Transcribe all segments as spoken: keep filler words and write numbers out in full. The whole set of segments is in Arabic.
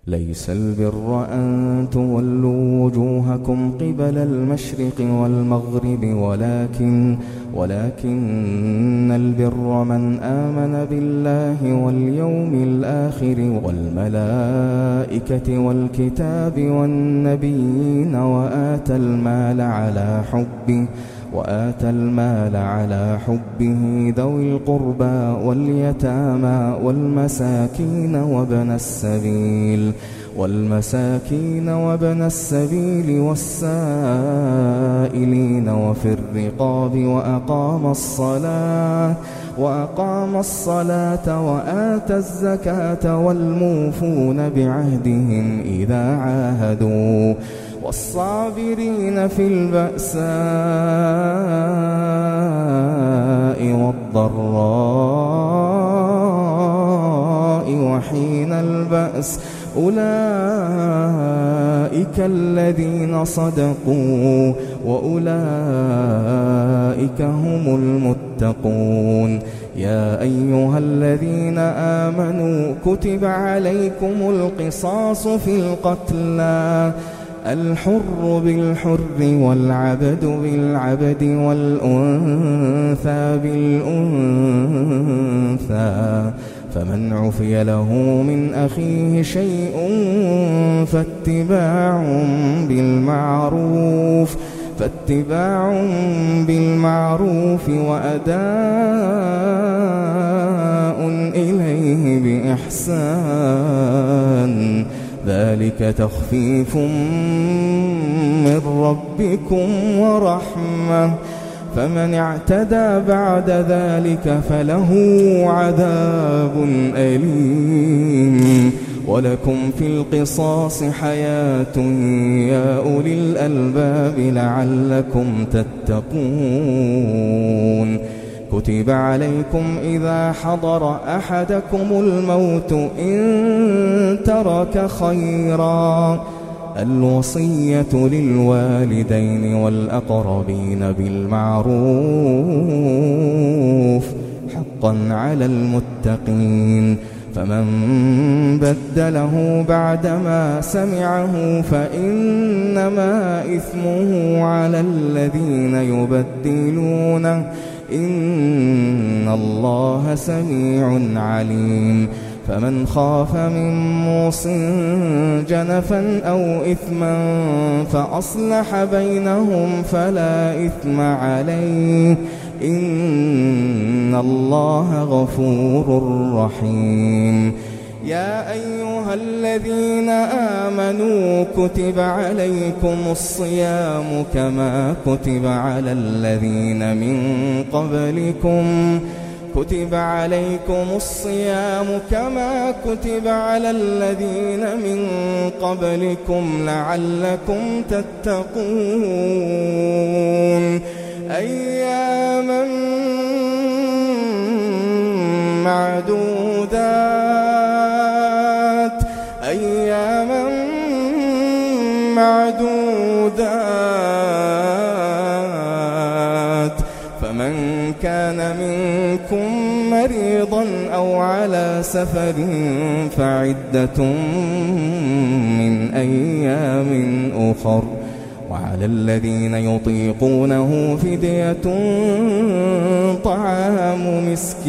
ليس البر أن تولوا وجوهكم قبل المشرق والمغرب ولكن ولكن البر من آمن بالله واليوم الآخر والملائكة والكتاب والنبيين وآتى المال على حبه وآتى المال على حبه ذوي القربى واليتامى والمساكين وابن السبيل والمساكين وابن السبيل والسائلين وفي الرقاب وأقام الصلاة وأقام الصلاة وآتى الزكاة والموفون بعهدهم إذا عاهدوا والصابرين في البأساء والضراء وحين البأس أولئك الذين صدقوا وأولئك هم المتقون. يا أيها الذين آمنوا كتب عليكم القصاص في القتلى الحر بالحر والعبد بالعبد والأنثى بالأنثى فمن عفي له من أخيه شيء فاتباع بالمعروف فاتباع بالمعروف وأداء إليه بإحسان ذلك تخفيف من ربكم ورحمة فمن اعتدى بعد ذلك فله عذاب أليم. ولكم في القصاص حياة يا أولي الألباب لعلكم تتقون. كتب عليكم إذا حضر أحدكم الموت إن ترك خيرا الوصية للوالدين والأقربين بالمعروف حقا على المتقين. فمن بدله بعدما سمعه فإنما إثمه على الذين يبدلونه إن الله سميع عليم. فمن خاف من موص جنفا أو إثما فأصلح بينهم فلا إثم عليه إن الله غفور رحيم. يا أيها الذين آمنوا كتب عليكم الصيام كما كتب على الذين من قبلكم كتب عليكم الصيام كما كتب على الذين من قبلكم لعلكم تتقون. أياما معدودات أياما معدودات فمن كان منكم مريضا أو على سفر فعدة من أيام أخر وعلى الذين يطيقونه فدية طعام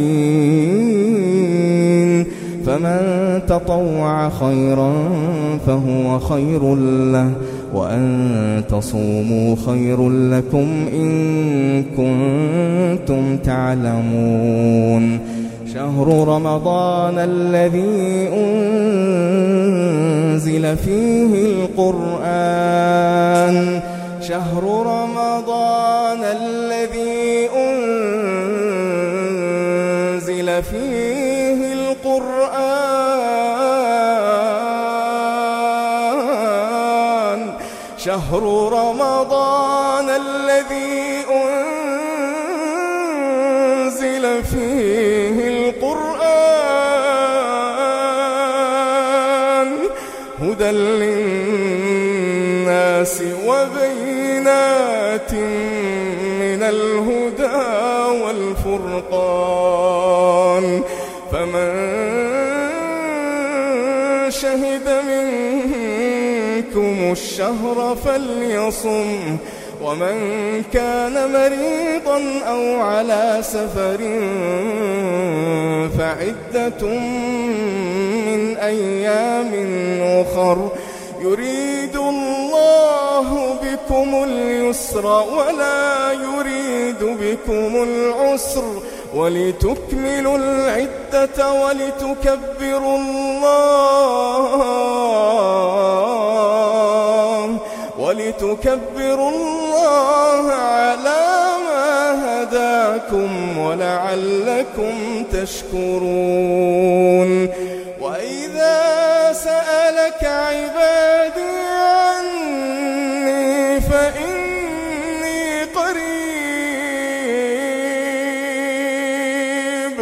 مسكين فمن تطوع خيرا فهو خير له وأن تصوموا خير لكم إن كنتم تعلمون. شهر رمضان الذي أنزل فيه القرآن شهر رمضان الذي أنزل فيه القرآن شهر رمضان الذي أنزل فيه القرآن هدى للناس وبينات من الهدى والفرقان فمن شهد منكم الشهر فليصم ومن كان مريضا أو على سفر فعدة من أيام أخر يريد الله بكم اليسر ولا يريد بكم العسر ولتكملوا العدة ولتكبروا الله ولتكبروا الله على ما هداكم ولعلكم تشكرون. وإذا سألك عبادي عني فإني قريب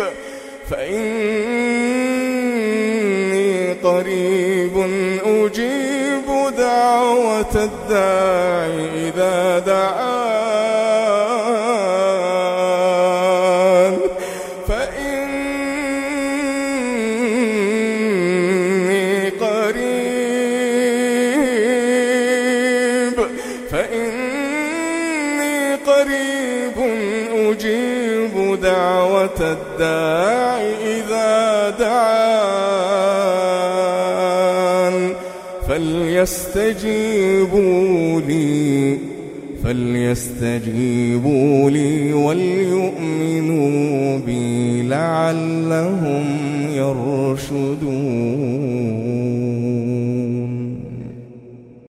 فإني قريب أجيب دعوة الداعي إذا دعان فإني قريب فإني قريب أجيب دعوة الداعي إذا دعان فليستجيبوا لي فليستجيبوا لي وليؤمنوا بي لعلهم يرشدون.